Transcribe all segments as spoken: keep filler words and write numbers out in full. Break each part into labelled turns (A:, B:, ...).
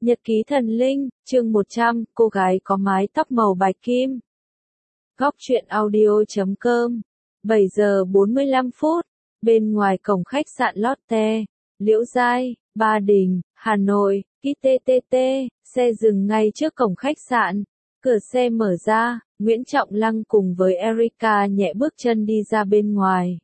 A: Nhật ký thần linh, chương một trăm, cô gái có mái tóc màu bạch kim. Góc truyện audio chấm com. bảy giờ bốn mươi lăm phút, bên ngoài cổng khách sạn Lotte, Liễu Giai, Ba Đình, Hà Nội, i tê tê tê, xe dừng ngay trước cổng khách sạn. Cửa xe mở ra, Nguyễn Trọng Lăng cùng với Erica nhẹ bước chân đi ra bên ngoài.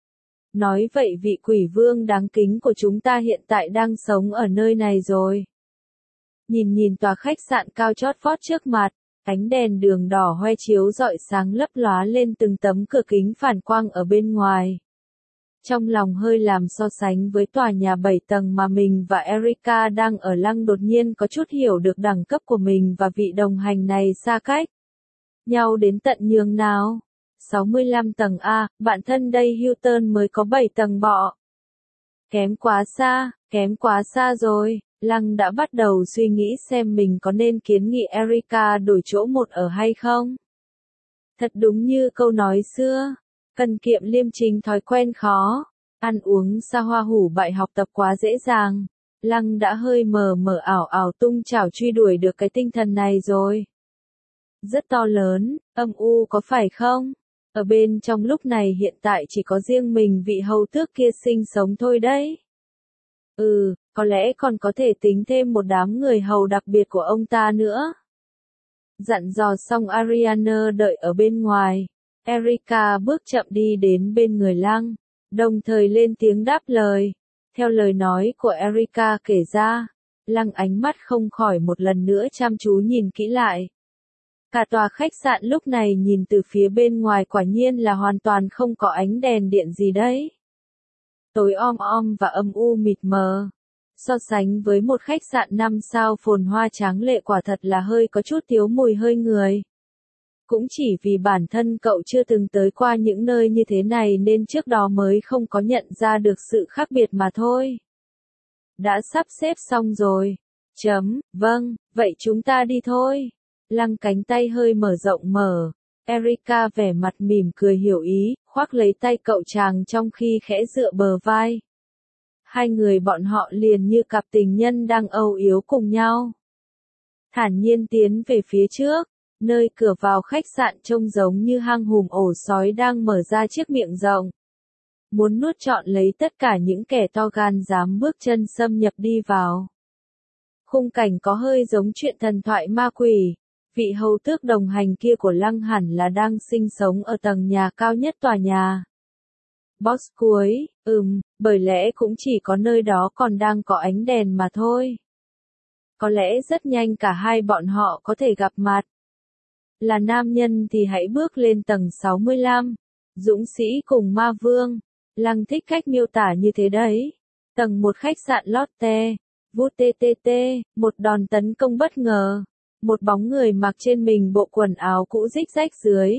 A: Nói vậy vị quỷ vương đáng kính của chúng ta hiện tại đang sống ở nơi này rồi. Nhìn nhìn tòa khách sạn cao chót vót trước mặt, ánh đèn đường đỏ hoe chiếu rọi sáng lấp lóa lên từng tấm cửa kính phản quang ở bên ngoài. Trong lòng hơi làm so sánh với tòa nhà bảy tầng mà mình và Erica đang ở, Lăng đột nhiên có chút hiểu được đẳng cấp của mình và vị đồng hành này xa cách nhau đến tận nhường nào. sáu mươi lăm tầng A, bạn thân đây Hilton mới có bảy tầng bọ. Kém quá xa, kém quá xa rồi. Lăng đã bắt đầu suy nghĩ xem mình có nên kiến nghị Erica đổi chỗ một ở hay không. Thật đúng như câu nói xưa, cần kiệm liêm chính thói quen khó, ăn uống xa hoa hủ bại học tập quá dễ dàng. Lăng đã hơi mờ mờ ảo ảo tung chảo truy đuổi được cái tinh thần này rồi. Rất to lớn, âm u có phải không? Ở bên trong lúc này hiện tại chỉ có riêng mình vị hầu tước kia sinh sống thôi đấy. Ừ, có lẽ còn có thể tính thêm một đám người hầu đặc biệt của ông ta nữa. Dặn dò xong Ariana đợi ở bên ngoài. Erica bước chậm đi đến bên người Lăng, đồng thời lên tiếng đáp lời. Theo lời nói của Erica kể ra, Lăng ánh mắt không khỏi một lần nữa chăm chú nhìn kỹ lại. Cả tòa khách sạn lúc này nhìn từ phía bên ngoài quả nhiên là hoàn toàn không có ánh đèn điện gì đấy. Tối om om và âm u mịt mờ. So sánh với một khách sạn năm sao phồn hoa tráng lệ quả thật là hơi có chút thiếu mùi hơi người. Cũng chỉ vì bản thân cậu chưa từng tới qua những nơi như thế này nên trước đó mới không có nhận ra được sự khác biệt mà thôi. Đã sắp xếp xong rồi. Chấm, vâng, vậy chúng ta đi thôi. Lăng cánh tay hơi mở rộng mở. Erica vẻ mặt mỉm cười hiểu ý, khoác lấy tay cậu chàng trong khi khẽ dựa bờ vai. Hai người bọn họ liền như cặp tình nhân đang âu yếm cùng nhau. Thản nhiên tiến về phía trước, nơi cửa vào khách sạn trông giống như hang hùm ổ sói đang mở ra chiếc miệng rộng. Muốn nuốt trọn lấy tất cả những kẻ to gan dám bước chân xâm nhập đi vào. Khung cảnh có hơi giống chuyện thần thoại ma quỷ. Vị hầu tước đồng hành kia của Lăng hẳn là đang sinh sống ở tầng nhà cao nhất tòa nhà. Boss cuối, ừm, bởi lẽ cũng chỉ có nơi đó còn đang có ánh đèn mà thôi. Có lẽ rất nhanh cả hai bọn họ có thể gặp mặt. Là nam nhân thì hãy bước lên tầng sáu mươi lăm. Dũng sĩ cùng ma vương. Lăng thích cách miêu tả như thế đấy. Tầng một khách sạn Lotte. Vút tê tê tê, một đòn tấn công bất ngờ. Một bóng người mặc trên mình bộ quần áo cũ rích rách dưới.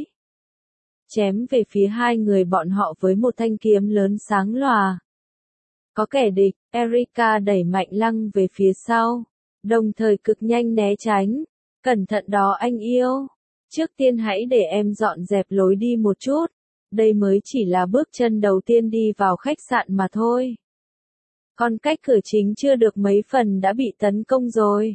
A: Chém về phía hai người bọn họ với một thanh kiếm lớn sáng lòa. Có kẻ địch, Erica đẩy mạnh Lăng về phía sau, đồng thời cực nhanh né tránh. Cẩn thận đó anh yêu. Trước tiên hãy để em dọn dẹp lối đi một chút. Đây mới chỉ là bước chân đầu tiên đi vào khách sạn mà thôi. Còn cách cửa chính chưa được mấy phần đã bị tấn công rồi.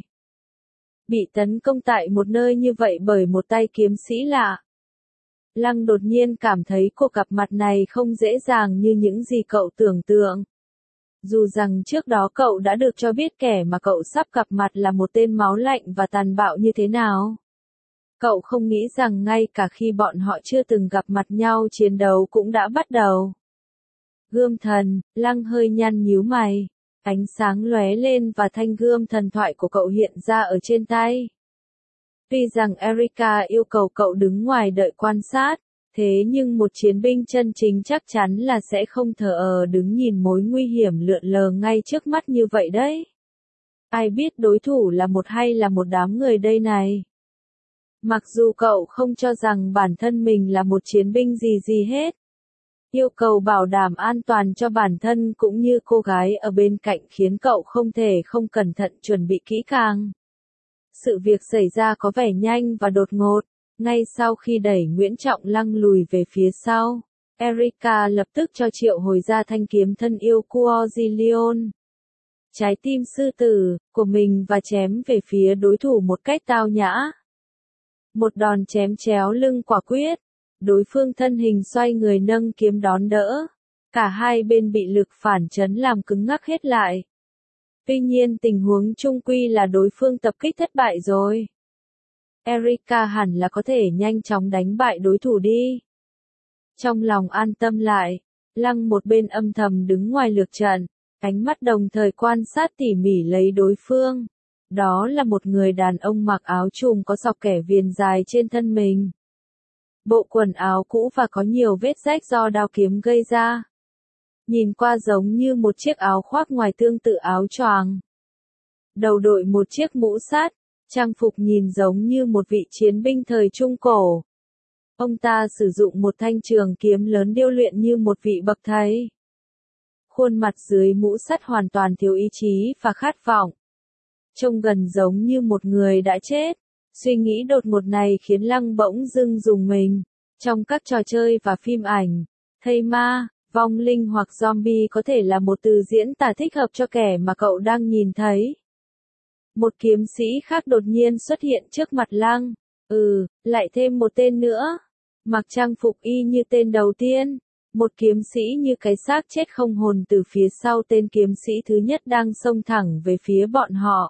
A: Bị tấn công tại một nơi như vậy bởi một tay kiếm sĩ lạ. Lăng đột nhiên cảm thấy cuộc gặp mặt này không dễ dàng như những gì cậu tưởng tượng. Dù rằng trước đó cậu đã được cho biết kẻ mà cậu sắp gặp mặt là một tên máu lạnh và tàn bạo như thế nào. Cậu không nghĩ rằng ngay cả khi bọn họ chưa từng gặp mặt nhau chiến đấu cũng đã bắt đầu. Gươm thần, Lăng hơi nhăn nhíu mày. Ánh sáng lóe lên và thanh gươm thần thoại của cậu hiện ra ở trên tay. Tuy rằng Erica yêu cầu cậu đứng ngoài đợi quan sát, thế nhưng một chiến binh chân chính chắc chắn là sẽ không thờ ơ đứng nhìn mối nguy hiểm lượn lờ ngay trước mắt như vậy đấy. Ai biết đối thủ là một hay là một đám người đây này. Mặc dù cậu không cho rằng bản thân mình là một chiến binh gì gì hết. Yêu cầu bảo đảm an toàn cho bản thân cũng như cô gái ở bên cạnh khiến cậu không thể không cẩn thận chuẩn bị kỹ càng. Sự việc xảy ra có vẻ nhanh và đột ngột. Ngay sau khi đẩy Nguyễn Trọng Lăng lùi về phía sau, Erica lập tức cho triệu hồi ra thanh kiếm thân yêu Quozilion. trái tim sư tử của mình và chém về phía đối thủ một cách tao nhã. Một đòn chém chéo lưng quả quyết, đối phương thân hình xoay người nâng kiếm đón đỡ. Cả hai bên bị lực phản chấn làm cứng ngắc hết lại. Tuy nhiên tình huống chung quy là đối phương tập kích thất bại rồi. Erika hẳn là có thể nhanh chóng đánh bại đối thủ đi. Trong lòng an tâm lại, Lăng một bên âm thầm đứng ngoài lược trận, ánh mắt đồng thời quan sát tỉ mỉ lấy đối phương. Đó là một người đàn ông mặc áo trùm có dọc kẻ viền dài trên thân mình. Bộ quần áo cũ và có nhiều vết rách do đao kiếm gây ra. Nhìn qua giống như một chiếc áo khoác ngoài tương tự áo choàng. Đầu đội một chiếc mũ sắt, trang phục nhìn giống như một vị chiến binh thời Trung Cổ. Ông ta sử dụng một thanh trường kiếm lớn điêu luyện như một vị bậc thầy. Khuôn mặt dưới mũ sắt hoàn toàn thiếu ý chí và khát vọng. Trông gần giống như một người đã chết. Suy nghĩ đột ngột này khiến Lăng bỗng dưng rùng mình. Trong các trò chơi và phim ảnh, thây ma, vong linh hoặc zombie có thể là một từ diễn tả thích hợp cho kẻ mà cậu đang nhìn thấy. Một kiếm sĩ khác đột nhiên xuất hiện trước mặt Lăng. Ừ, lại thêm một tên nữa. Mặc trang phục y như tên đầu tiên. Một kiếm sĩ như cái xác chết không hồn từ phía sau tên kiếm sĩ thứ nhất đang xông thẳng về phía bọn họ.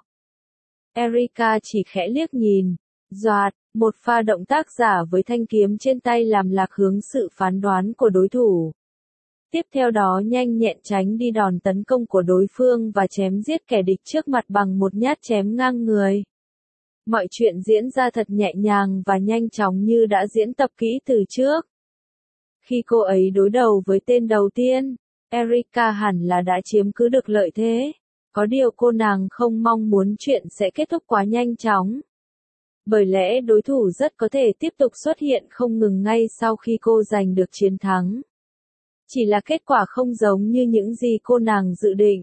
A: Erika chỉ khẽ liếc nhìn. Doạt, một pha động tác giả với thanh kiếm trên tay làm lạc hướng sự phán đoán của đối thủ. Tiếp theo đó nhanh nhẹn tránh đi đòn tấn công của đối phương và chém giết kẻ địch trước mặt bằng một nhát chém ngang người. Mọi chuyện diễn ra thật nhẹ nhàng và nhanh chóng như đã diễn tập kỹ từ trước. Khi cô ấy đối đầu với tên đầu tiên, Erika hẳn là đã chiếm cứ được lợi thế. Có điều cô nàng không mong muốn chuyện sẽ kết thúc quá nhanh chóng. Bởi lẽ đối thủ rất có thể tiếp tục xuất hiện không ngừng ngay sau khi cô giành được chiến thắng. Chỉ là kết quả không giống như những gì cô nàng dự định.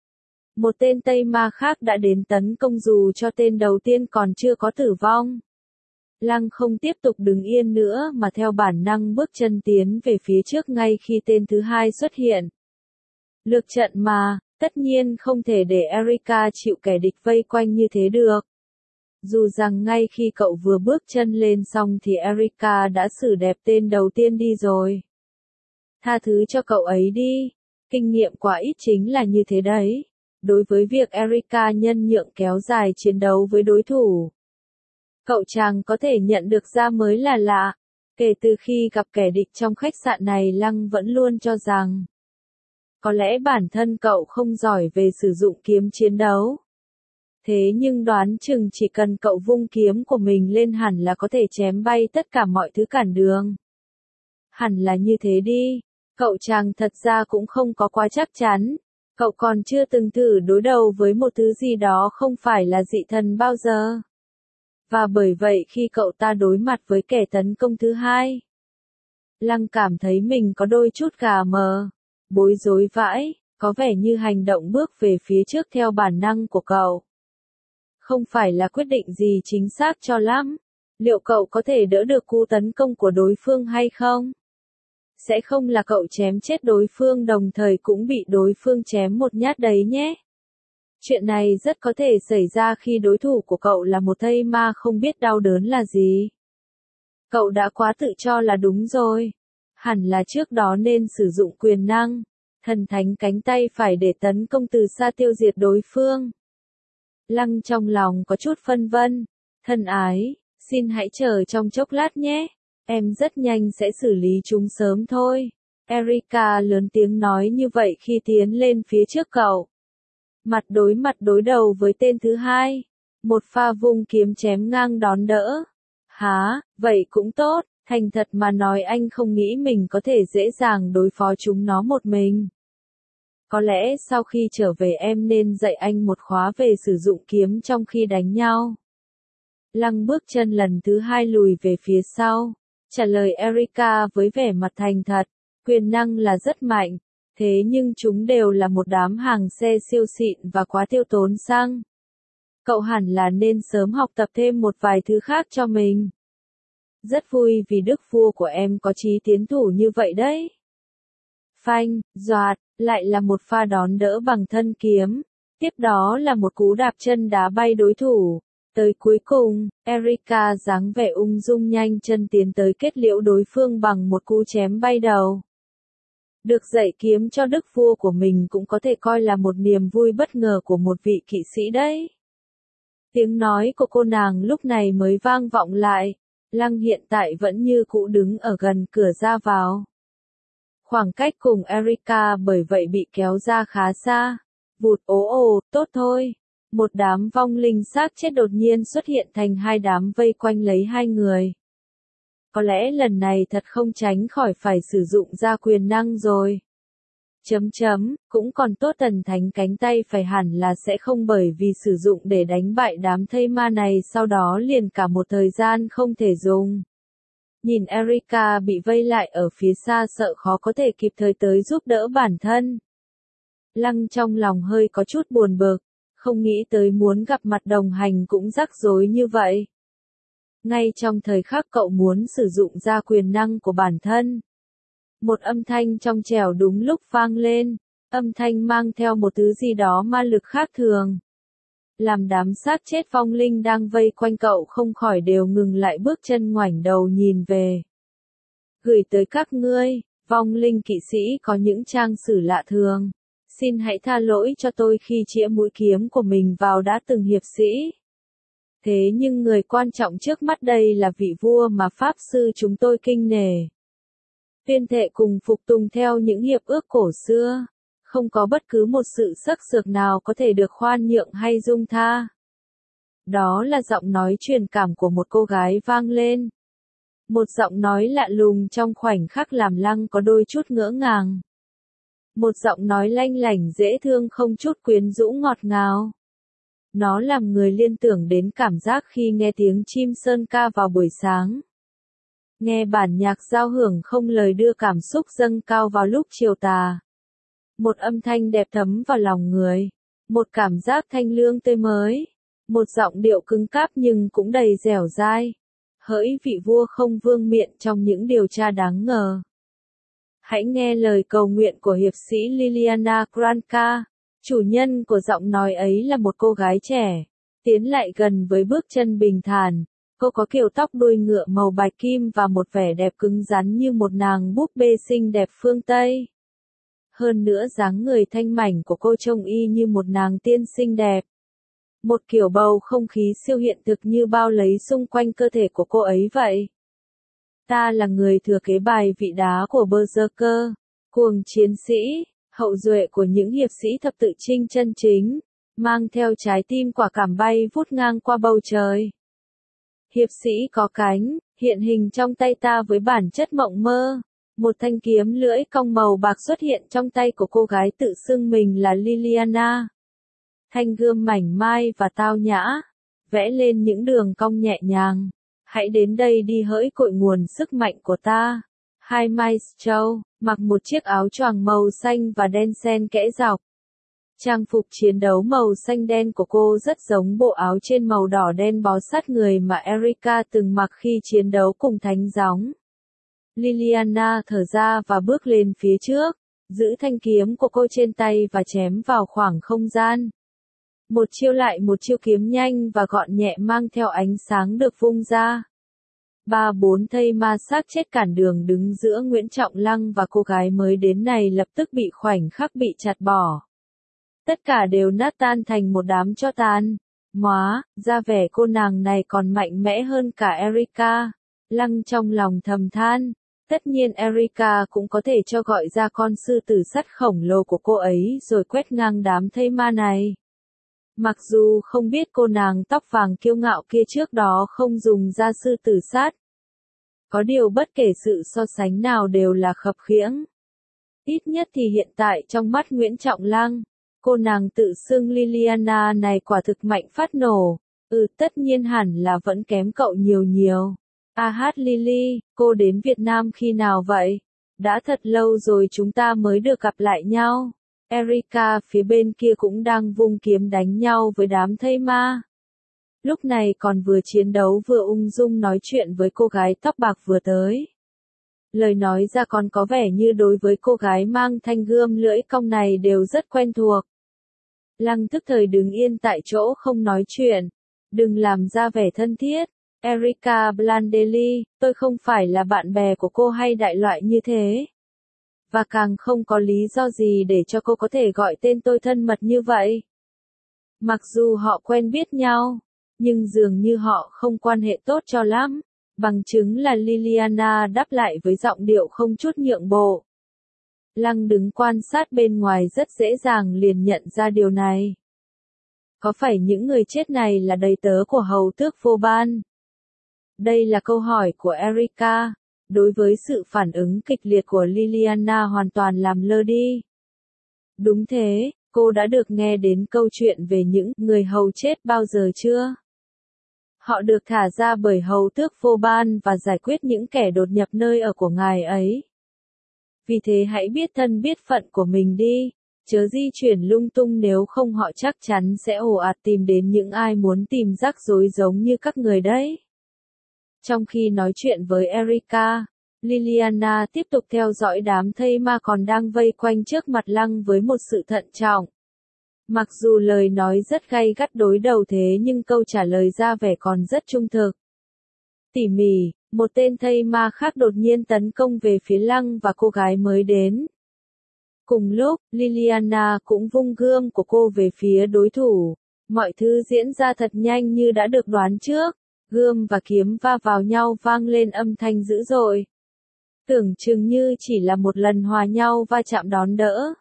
A: Một tên Tây Ma khác đã đến tấn công dù cho tên đầu tiên còn chưa có tử vong. Lăng không tiếp tục đứng yên nữa mà theo bản năng bước chân tiến về phía trước ngay khi tên thứ hai xuất hiện. Lược trận mà, tất nhiên không thể để Erika chịu kẻ địch vây quanh như thế được. Dù rằng ngay khi cậu vừa bước chân lên xong thì Erika đã xử đẹp tên đầu tiên đi rồi. Tha thứ cho cậu ấy đi, kinh nghiệm quá ít chính là như thế đấy. Đối với việc Erika nhân nhượng kéo dài chiến đấu với đối thủ, cậu chàng có thể nhận được ra mới là lạ. Kể từ khi gặp kẻ địch trong khách sạn này Lăng vẫn luôn cho rằng, có lẽ bản thân cậu không giỏi về sử dụng kiếm chiến đấu. Thế nhưng đoán chừng chỉ cần cậu vung kiếm của mình lên hẳn là có thể chém bay tất cả mọi thứ cản đường. Hẳn là như thế đi, cậu chàng thật ra cũng không có quá chắc chắn. Cậu còn chưa từng thử đối đầu với một thứ gì đó không phải là dị thần bao giờ. Và bởi vậy khi cậu ta đối mặt với kẻ tấn công thứ hai, Lăng cảm thấy mình có đôi chút gà mờ, bối rối vãi, có vẻ như hành động bước về phía trước theo bản năng của cậu không phải là quyết định gì chính xác cho lắm. Liệu cậu có thể đỡ được cú tấn công của đối phương hay không? Sẽ không là cậu chém chết đối phương đồng thời cũng bị đối phương chém một nhát đấy nhé. Chuyện này rất có thể xảy ra khi đối thủ của cậu là một thây ma không biết đau đớn là gì. Cậu đã quá tự cho là đúng rồi. Hẳn là trước đó nên sử dụng quyền năng, thần thánh cánh tay phải để tấn công từ xa tiêu diệt đối phương. Lăng trong lòng có chút phân vân. Thân ái, xin hãy chờ trong chốc lát nhé. Em rất nhanh sẽ xử lý chúng sớm thôi. Erika lớn tiếng nói như vậy khi tiến lên phía trước cậu. Mặt đối mặt đối đầu với tên thứ hai. Một pha vung kiếm chém ngang đón đỡ. Hả, vậy cũng tốt. Thành thật mà nói anh không nghĩ mình có thể dễ dàng đối phó chúng nó một mình. Có lẽ sau khi trở về em nên dạy anh một khóa về sử dụng kiếm trong khi đánh nhau. Lăng bước chân lần thứ hai lùi về phía sau. Trả lời Erika với vẻ mặt thành thật. Quyền năng là rất mạnh. Thế nhưng chúng đều là một đám hàng xe siêu xịn và quá tiêu tốn xăng. Cậu hẳn là nên sớm học tập thêm một vài thứ khác cho mình. Rất vui vì đức vua của em có chí tiến thủ như vậy đấy. Phanh, doạt, lại là một pha đón đỡ bằng thân kiếm. Tiếp đó là một cú đạp chân đá bay đối thủ. Tới cuối cùng, Erika dáng vẻ ung dung nhanh chân tiến tới kết liễu đối phương bằng một cú chém bay đầu. Được dạy kiếm cho đức vua của mình cũng có thể coi là một niềm vui bất ngờ của một vị kỵ sĩ đấy. Tiếng nói của cô nàng lúc này mới vang vọng lại. Lăng hiện tại vẫn như cũ đứng ở gần cửa ra vào. Khoảng cách cùng Erika bởi vậy bị kéo ra khá xa. Vụt ố ồ, tốt thôi. Một đám vong linh xác chết đột nhiên xuất hiện thành hai đám vây quanh lấy hai người. Có lẽ lần này thật không tránh khỏi phải sử dụng ra quyền năng rồi. Chấm chấm, cũng còn tốt Tần Thánh cánh tay phải hẳn là sẽ không bởi vì sử dụng để đánh bại đám thây ma này sau đó liền cả một thời gian không thể dùng. Nhìn Erika bị vây lại ở phía xa sợ khó có thể kịp thời tới giúp đỡ bản thân. Lăng trong lòng hơi có chút buồn bực, không nghĩ tới muốn gặp mặt đồng hành cũng rắc rối như vậy. Ngay trong thời khắc cậu muốn sử dụng ra quyền năng của bản thân. Một âm thanh trong trẻo đúng lúc vang lên, âm thanh mang theo một thứ gì đó ma lực khác thường. Làm đám xác chết vong linh đang vây quanh cậu không khỏi đều ngừng lại bước chân ngoảnh đầu nhìn về. Gửi tới các ngươi, vong linh kỵ sĩ có những trang sử lạ thường. Xin hãy tha lỗi cho tôi khi chĩa mũi kiếm của mình vào đã từng hiệp sĩ. Thế nhưng người quan trọng trước mắt đây là vị vua mà Pháp sư chúng tôi kinh nể. Tuyên thệ cùng phục tùng theo những hiệp ước cổ xưa. Không có bất cứ một sự sắc sược nào có thể được khoan nhượng hay dung tha. Đó là giọng nói truyền cảm của một cô gái vang lên. Một giọng nói lạ lùng trong khoảnh khắc làm Lăng có đôi chút ngỡ ngàng. Một giọng nói lanh lảnh dễ thương không chút quyến rũ ngọt ngào. Nó làm người liên tưởng đến cảm giác khi nghe tiếng chim sơn ca vào buổi sáng. Nghe bản nhạc giao hưởng không lời đưa cảm xúc dâng cao vào lúc chiều tà. Một âm thanh đẹp thấm vào lòng người. Một cảm giác thanh lương tươi mới. Một giọng điệu cứng cáp nhưng cũng đầy dẻo dai. Hỡi vị vua không vương miện trong những điều tra đáng ngờ. Hãy nghe lời cầu nguyện của hiệp sĩ Liliana Granca. Chủ nhân của giọng nói ấy là một cô gái trẻ. Tiến lại gần với bước chân bình thản. Cô có kiểu tóc đuôi ngựa màu bạch kim và một vẻ đẹp cứng rắn như một nàng búp bê xinh đẹp phương Tây. Hơn nữa dáng người thanh mảnh của cô trông y như một nàng tiên xinh đẹp. Một kiểu bầu không khí siêu hiện thực như bao lấy xung quanh cơ thể của cô ấy vậy. Ta là người thừa kế bài vị đá của Berserker, cuồng chiến sĩ, hậu duệ của những hiệp sĩ thập tự chinh chân chính, mang theo trái tim quả cảm bay vút ngang qua bầu trời. Hiệp sĩ có cánh, hiện hình trong tay ta với bản chất mộng mơ. Một thanh kiếm lưỡi cong màu bạc xuất hiện trong tay của cô gái tự xưng mình là Liliana. Thanh gươm mảnh mai và tao nhã, vẽ lên những đường cong nhẹ nhàng. Hãy đến đây đi hỡi cội nguồn sức mạnh của ta. Hai Maestro, mặc một chiếc áo choàng màu xanh và đen xen kẽ dọc. Trang phục chiến đấu màu xanh đen của cô rất giống bộ áo trên màu đỏ đen bó sát người mà Erika từng mặc khi chiến đấu cùng thánh gióng. Liliana thở ra và bước lên phía trước, giữ thanh kiếm của cô trên tay và chém vào khoảng không gian. Một chiêu lại một chiêu kiếm nhanh và gọn nhẹ mang theo ánh sáng được vung ra. Ba bốn thây ma xác chết cản đường đứng giữa Nguyễn Trọng Lăng và cô gái mới đến này lập tức bị khoảnh khắc bị chặt bỏ. Tất cả đều nát tan thành một đám tro tàn. Móa, ra vẻ cô nàng này còn mạnh mẽ hơn cả Erika. Lăng trong lòng thầm than. Tất nhiên Erika cũng có thể cho gọi ra con sư tử sắt khổng lồ của cô ấy rồi quét ngang đám thây ma này. Mặc dù không biết cô nàng tóc vàng kiêu ngạo kia trước đó không dùng ra sư tử sắt. Có điều bất kể sự so sánh nào đều là khập khiễng. Ít nhất thì hiện tại trong mắt Nguyễn Trọng Lăng, cô nàng tự xưng Liliana này quả thực mạnh phát nổ. Ừ, tất nhiên hẳn là vẫn kém cậu nhiều nhiều. A hát Lily, cô đến Việt Nam khi nào vậy? Đã thật lâu rồi chúng ta mới được gặp lại nhau. Erika phía bên kia cũng đang vung kiếm đánh nhau với đám thây ma. Lúc này còn vừa chiến đấu vừa ung dung nói chuyện với cô gái tóc bạc vừa tới. Lời nói ra còn có vẻ như đối với cô gái mang thanh gươm lưỡi cong này đều rất quen thuộc. Lăng tức thời đứng yên tại chỗ không nói chuyện. Đừng làm ra vẻ thân thiết. Erica Blandelli, tôi không phải là bạn bè của cô hay đại loại như thế. Và càng không có lý do gì để cho cô có thể gọi tên tôi thân mật như vậy. Mặc dù họ quen biết nhau, nhưng dường như họ không quan hệ tốt cho lắm. Bằng chứng là Liliana đáp lại với giọng điệu không chút nhượng bộ. Lăng đứng quan sát bên ngoài rất dễ dàng liền nhận ra điều này. Có phải những người chết này là đầy tớ của hầu tước Vauban? Đây là câu hỏi của Erica. Đối với sự phản ứng kịch liệt của Liliana hoàn toàn làm lơ đi. Đúng thế, cô đã được nghe đến câu chuyện về những người hầu chết bao giờ chưa? Họ được thả ra bởi hầu tước Vauban và giải quyết những kẻ đột nhập nơi ở của ngài ấy. Vì thế hãy biết thân biết phận của mình đi, chớ di chuyển lung tung nếu không họ chắc chắn sẽ ồ ạt tìm đến những ai muốn tìm rắc rối giống như các người đấy. Trong khi nói chuyện với Erica, Liliana tiếp tục theo dõi đám thây ma còn đang vây quanh trước mặt Lăng với một sự thận trọng. Mặc dù lời nói rất gay gắt đối đầu thế nhưng câu trả lời ra vẻ còn rất trung thực. Tỉ mỉ, một tên thây ma khác đột nhiên tấn công về phía Lăng và cô gái mới đến. Cùng lúc, Liliana cũng vung gươm của cô về phía đối thủ. Mọi thứ diễn ra thật nhanh như đã được đoán trước. Gươm và kiếm va vào nhau vang lên âm thanh dữ dội. Tưởng chừng như chỉ là một lần hòa nhau va chạm đón đỡ.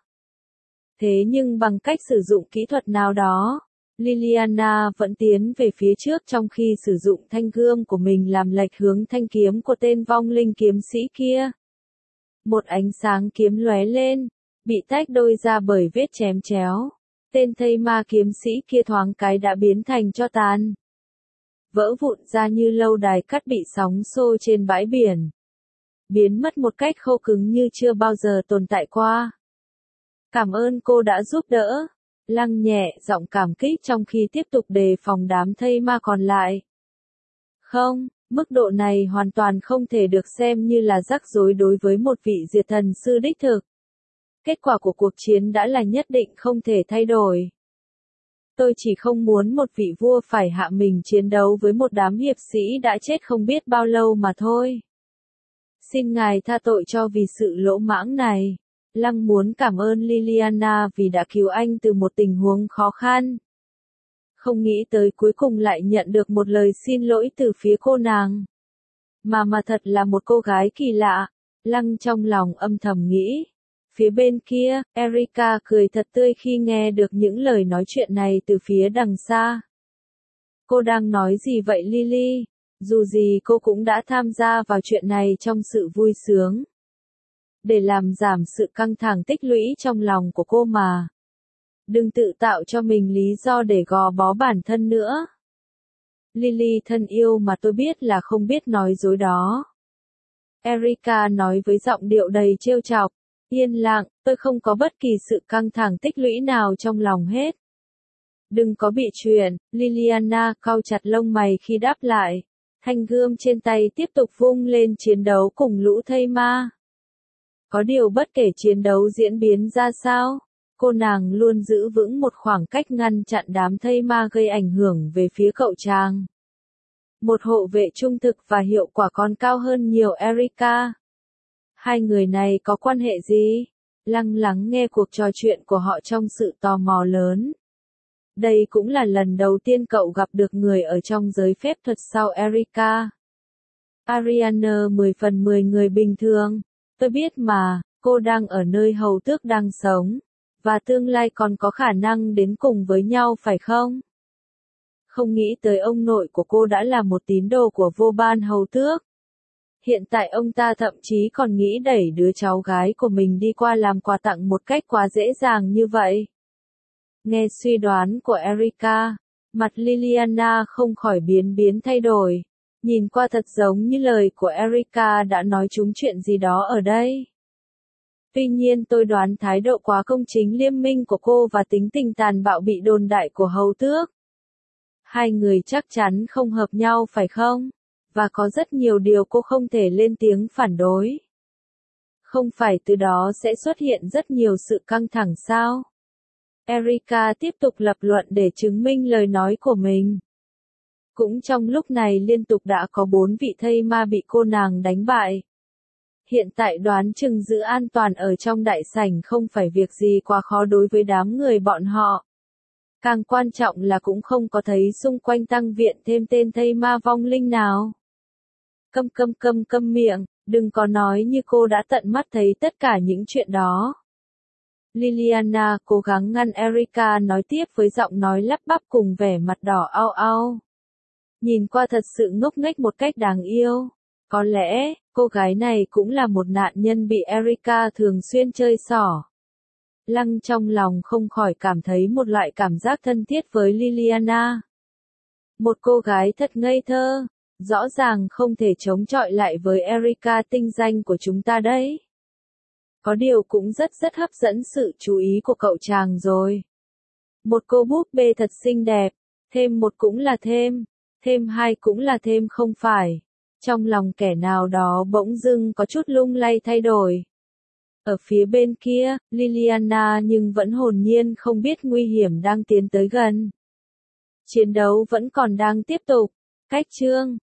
A: Thế nhưng bằng cách sử dụng kỹ thuật nào đó, Liliana vẫn tiến về phía trước trong khi sử dụng thanh gươm của mình làm lệch hướng thanh kiếm của tên vong linh kiếm sĩ kia. Một ánh sáng kiếm lóe lên, bị tách đôi ra bởi vết chém chéo. Tên thây ma kiếm sĩ kia thoáng cái đã biến thành tro tàn. Vỡ vụn ra như lâu đài cát bị sóng xô trên bãi biển. Biến mất một cách khô cứng như chưa bao giờ tồn tại qua. Cảm ơn cô đã giúp đỡ. Lăng nhẹ giọng cảm kích trong khi tiếp tục đề phòng đám thây ma còn lại. Không, mức độ này hoàn toàn không thể được xem như là rắc rối đối với một vị diệt thần sư đích thực. Kết quả của cuộc chiến đã là nhất định không thể thay đổi. Tôi chỉ không muốn một vị vua phải hạ mình chiến đấu với một đám hiệp sĩ đã chết không biết bao lâu mà thôi. Xin ngài tha tội cho vì sự lỗ mãng này. Lăng muốn cảm ơn Liliana vì đã cứu anh từ một tình huống khó khăn. Không nghĩ tới cuối cùng lại nhận được một lời xin lỗi từ phía cô nàng. Mà mà thật là một cô gái kỳ lạ. Lăng trong lòng âm thầm nghĩ. Phía bên kia, Erica cười thật tươi khi nghe được những lời nói chuyện này từ phía đằng xa. Cô đang nói gì vậy Lily? Dù gì cô cũng đã tham gia vào chuyện này trong sự vui sướng. Để làm giảm sự căng thẳng tích lũy trong lòng của cô mà. Đừng tự tạo cho mình lý do để gò bó bản thân nữa. Lily thân yêu mà tôi biết là không biết nói dối đó. Erica nói với giọng điệu đầy trêu chọc. Yên lặng, tôi không có bất kỳ sự căng thẳng tích lũy nào trong lòng hết. Đừng có bị chuyện, Liliana cau chặt lông mày khi đáp lại. Thanh gươm trên tay tiếp tục vung lên chiến đấu cùng lũ thây ma. Có điều bất kể chiến đấu diễn biến ra sao, cô nàng luôn giữ vững một khoảng cách ngăn chặn đám thây ma gây ảnh hưởng về phía cậu chàng. Một hộ vệ trung thực và hiệu quả còn cao hơn nhiều Erica. Hai người này có quan hệ gì? Lăng lắng nghe cuộc trò chuyện của họ trong sự tò mò lớn. Đây cũng là lần đầu tiên cậu gặp được người ở trong giới phép thuật sau Erica. Ariane mười phần mười người bình thường. Tôi biết mà, cô đang ở nơi hầu tước đang sống. Và tương lai còn có khả năng đến cùng với nhau phải không? Không nghĩ tới ông nội của cô đã là một tín đồ của Vauban hầu tước. Hiện tại ông ta thậm chí còn nghĩ đẩy đứa cháu gái của mình đi qua làm quà tặng một cách quá dễ dàng như vậy. Nghe suy đoán của Erica, mặt Liliana không khỏi biến biến thay đổi. Nhìn qua thật giống như lời của Erica đã nói trúng chuyện gì đó ở đây. Tuy nhiên tôi đoán thái độ quá công chính liêm minh của cô và tính tình tàn bạo bị đồn đại của hầu tước. Hai người chắc chắn không hợp nhau phải không? Và có rất nhiều điều cô không thể lên tiếng phản đối. Không phải từ đó sẽ xuất hiện rất nhiều sự căng thẳng sao? Erika tiếp tục lập luận để chứng minh lời nói của mình. Cũng trong lúc này liên tục đã có bốn vị thây ma bị cô nàng đánh bại. Hiện tại đoán chừng giữ an toàn ở trong đại sảnh không phải việc gì quá khó đối với đám người bọn họ. Càng quan trọng là cũng không có thấy xung quanh tăng viện thêm tên thây ma vong linh nào. Câm câm câm câm miệng, đừng có nói như cô đã tận mắt thấy tất cả những chuyện đó. Liliana cố gắng ngăn Erika nói tiếp với giọng nói lắp bắp cùng vẻ mặt đỏ au au. Nhìn qua thật sự ngốc nghếch một cách đáng yêu. Có lẽ, cô gái này cũng là một nạn nhân bị Erika thường xuyên chơi xỏ. Lăng trong lòng không khỏi cảm thấy một loại cảm giác thân thiết với Liliana. Một cô gái thật ngây thơ, rõ ràng không thể chống chọi lại với Erika tinh danh của chúng ta đấy. Có điều cũng rất rất hấp dẫn sự chú ý của cậu chàng rồi. Một cô búp bê thật xinh đẹp, thêm một cũng là thêm, thêm hai cũng là thêm không phải. Trong lòng kẻ nào đó bỗng dưng có chút lung lay thay đổi. Ở phía bên kia, Liliana nhưng vẫn hồn nhiên không biết nguy hiểm đang tiến tới gần. Chiến đấu vẫn còn đang tiếp tục. Cách chương